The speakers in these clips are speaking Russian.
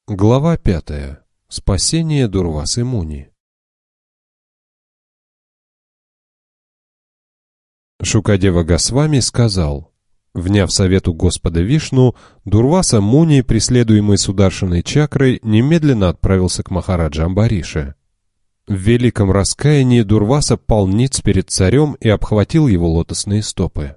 Глава 5. Спасение Дурвасы Муни. Шукадева Госвами сказал: вняв совету Господа Вишну, Дурваса Муни, преследуемый Сударшиной чакрой, немедленно отправился к Махараджа Амбарише. В великом раскаянии Дурваса пал ниц перед царем и обхватил его лотосные стопы.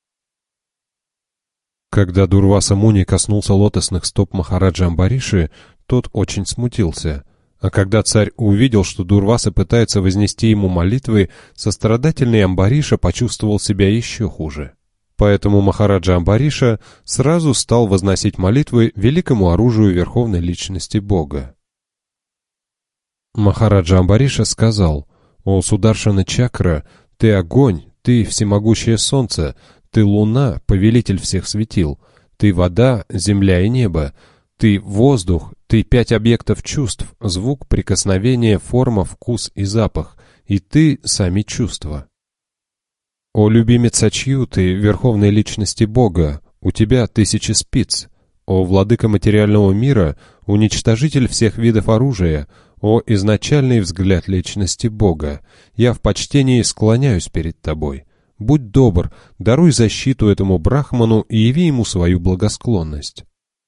Когда Дурваса Муни коснулся лотосных стоп Махараджа Амбариши, тот очень смутился. А когда царь увидел, что Дурваса пытается вознести ему молитвы, сострадательный Амбариша почувствовал себя еще хуже. Поэтому Махараджа Амбариша сразу стал возносить молитвы великому оружию Верховной Личности Бога. Махараджа Амбариша сказал: «О Сударшана Чакра, ты огонь, ты всемогущее солнце, ты луна, повелитель всех светил, ты вода, земля и небо, ты воздух, ты 5 объектов чувств, звук, прикосновение, форма, вкус и запах, и ты сами чувства. О любимец Ачью, ты верховной личности Бога, у тебя 1000 спиц. О владыка материального мира, уничтожитель всех видов оружия, о изначальный взгляд личности Бога, я в почтении склоняюсь перед тобой. Будь добр, даруй защиту этому брахману и яви ему свою благосклонность.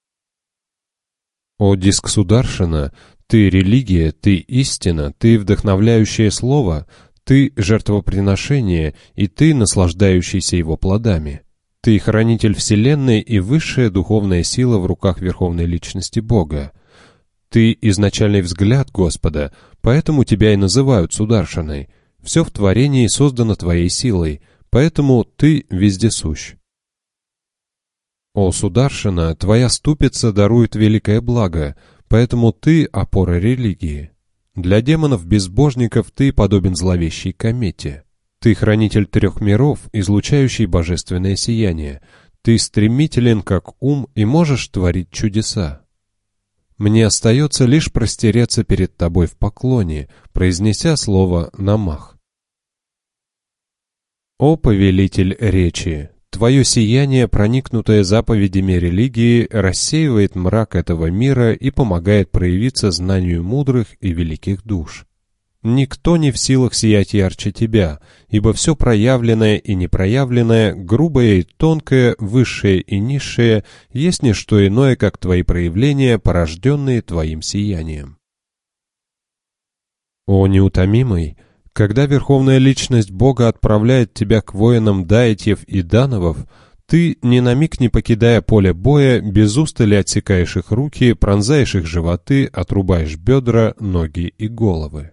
О диск Сударшана, ты религия, ты истина, ты вдохновляющее слово, ты жертвоприношение, и ты наслаждающийся его плодами. Ты хранитель вселенной и высшая духовная сила в руках Верховной Личности Бога. Ты изначальный взгляд Господа, поэтому тебя и называют Сударшаной. Все в творении создано твоей силой, поэтому ты вездесущ. О Сударшана, твоя ступица дарует великое благо, поэтому ты опора религии. Для демонов-безбожников ты подобен зловещей комете. Ты хранитель 3 миров, излучающий божественное сияние. Ты стремителен, как ум, и можешь творить чудеса. Мне остается лишь простереться перед тобой в поклоне, произнеся слово «намах». О повелитель речи! Твое сияние, проникнутое заповедями религии, рассеивает мрак этого мира и помогает проявиться знанию мудрых и великих душ. Никто не в силах сиять ярче тебя, ибо все проявленное и непроявленное, грубое и тонкое, высшее и низшее, есть не что иное, как твои проявления, порожденные твоим сиянием. О неутомимый! Когда Верховная Личность Бога отправляет тебя к воинам даитьев и дановов, ты, ни на миг не покидая поле боя, без устали отсекаешь их руки, пронзаешь их животы, отрубаешь бедра, ноги и головы.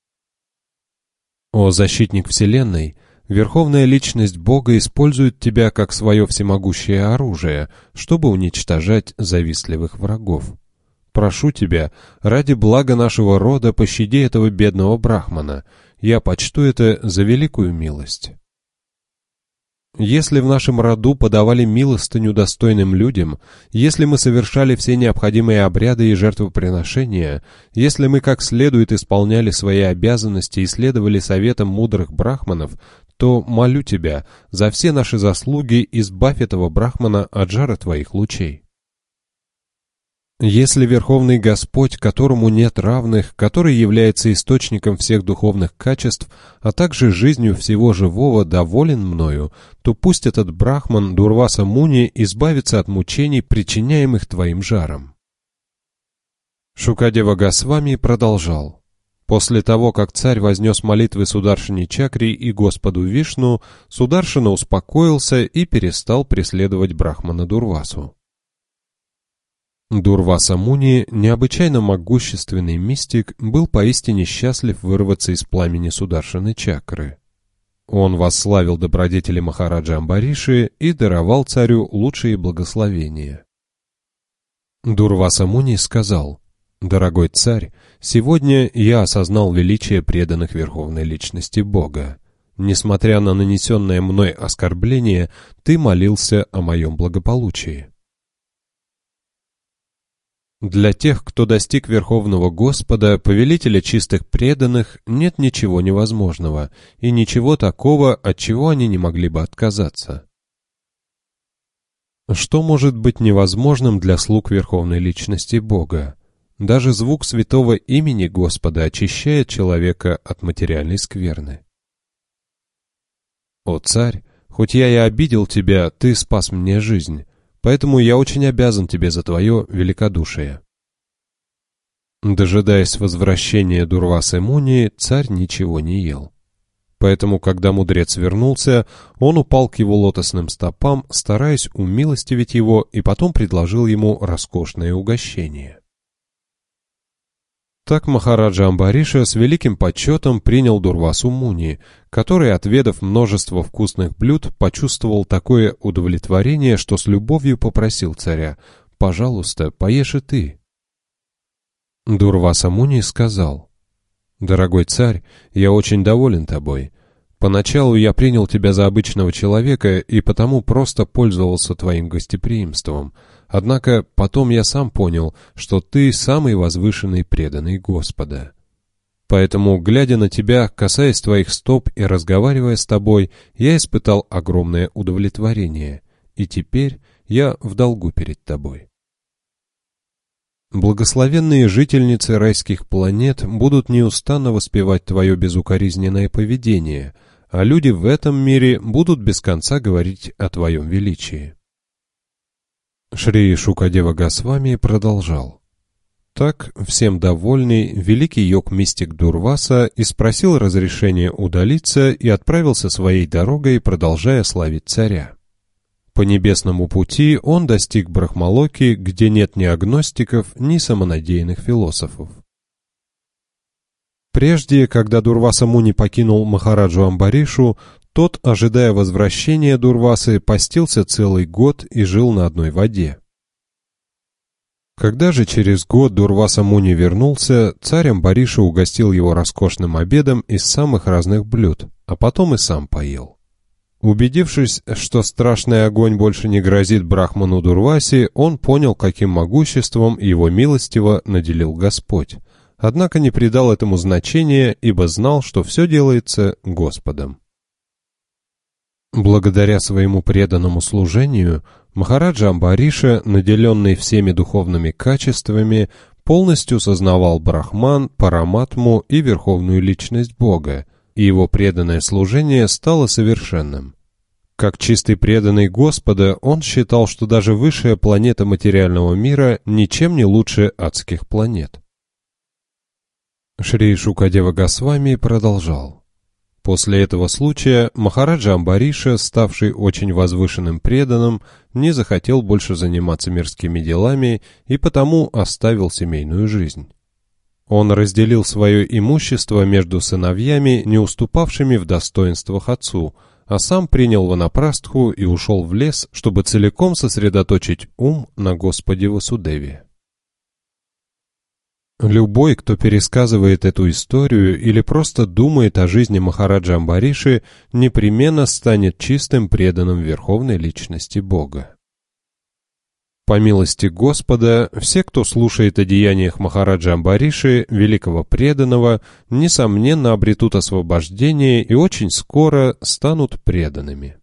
О защитник Вселенной! Верховная Личность Бога использует тебя как свое всемогущее оружие, чтобы уничтожать завистливых врагов. Прошу тебя, ради блага нашего рода, пощади этого бедного брахмана. Я почту это за великую милость. Если в нашем роду подавали милостыню достойным людям, если мы совершали все необходимые обряды и жертвоприношения, если мы как следует исполняли свои обязанности и следовали советам мудрых брахманов, то молю тебя, за все наши заслуги избавь этого брахмана от жара твоих лучей. Если Верховный Господь, которому нет равных, который является источником всех духовных качеств, а также жизнью всего живого, доволен мною, то пусть этот брахман Дурваса Муни избавится от мучений, причиняемых твоим жаром. Шукадева Госвами продолжал. После того, как царь вознес молитвы Сударшине Чакре и Господу Вишну, Сударшина успокоился и перестал преследовать брахмана Дурвасу. Дурваса Муни, необычайно могущественный мистик, был поистине счастлив вырваться из пламени Сударшины Чакры. Он восславил добродетели Махараджа Амбариши и даровал царю лучшие благословения. Дурваса Муни сказал: «Дорогой царь, сегодня я осознал величие преданных Верховной Личности Бога. Несмотря на нанесенное мной оскорбление, ты молился о моем благополучии. Для тех, кто достиг Верховного Господа, повелителя чистых преданных, нет ничего невозможного и ничего такого, от чего они не могли бы отказаться. Что может быть невозможным для слуг Верховной Личности Бога? Даже звук святого имени Господа очищает человека от материальной скверны. О царь, хоть я и обидел тебя, ты спас мне жизнь, поэтому я очень обязан тебе за твое великодушие. Дожидаясь возвращения Дурвасы Муни, царь ничего не ел. Поэтому, когда мудрец вернулся, он упал к его лотосным стопам, стараясь умилостивить его, и потом предложил ему роскошное угощение. Так Махараджа Амбариша с великим почетом принял Дурвасу Муни, который, отведав множество вкусных блюд, почувствовал такое удовлетворение, что с любовью попросил царя: «Пожалуйста, поешь и ты». Дурваса Муни сказал: «Дорогой царь, я очень доволен тобой. Поначалу я принял тебя за обычного человека и потому просто пользовался твоим гостеприимством. Однако потом я сам понял, что ты самый возвышенный преданный Господа. Поэтому, глядя на тебя, касаясь твоих стоп и разговаривая с тобой, я испытал огромное удовлетворение, и теперь я в долгу перед тобой». Благословенные жительницы райских планет будут неустанно воспевать твое безукоризненное поведение, а люди в этом мире будут без конца говорить о твоем величии. Шри Шукадева Госвами продолжал. Так, всем довольный, великий йог-мистик Дурваса и спросил разрешения удалиться и отправился своей дорогой, продолжая славить царя. По небесному пути он достиг Брахмалоки, где нет ни агностиков, ни самонадеянных философов. Прежде, когда Дурваса Муни покинул Махараджу Амбаришу, тот, ожидая возвращения Дурвасы, постился целый год и жил на одной воде. Когда же через год Дурваса Муни вернулся, царь Амбариша угостил его роскошным обедом из самых разных блюд, а потом и сам поел. Убедившись, что страшный огонь больше не грозит Брахману Дурвасе, он понял, каким могуществом его милостиво наделил Господь, однако не придал этому значения, ибо знал, что все делается Господом. Благодаря своему преданному служению, Махараджа Амбариша, наделенный всеми духовными качествами, полностью сознавал Брахман, Параматму и Верховную Личность Бога, и его преданное служение стало совершенным. Как чистый преданный Господа, он считал, что даже высшая планета материального мира ничем не лучше адских планет. Шри Шукадева Госвами продолжал. После этого случая Махараджа Амбариша, ставший очень возвышенным преданным, не захотел больше заниматься мирскими делами и потому оставил семейную жизнь. Он разделил свое имущество между сыновьями, не уступавшими в достоинствах отцу, а сам принял ванапрастху и ушел в лес, чтобы целиком сосредоточить ум на Господе Васудеве. Любой, кто пересказывает эту историю или просто думает о жизни Махараджа Амбариши, непременно станет чистым преданным Верховной Личности Бога. По милости Господа, все, кто слушает о деяниях Махараджа Амбариши, великого преданного, несомненно обретут освобождение и очень скоро станут преданными.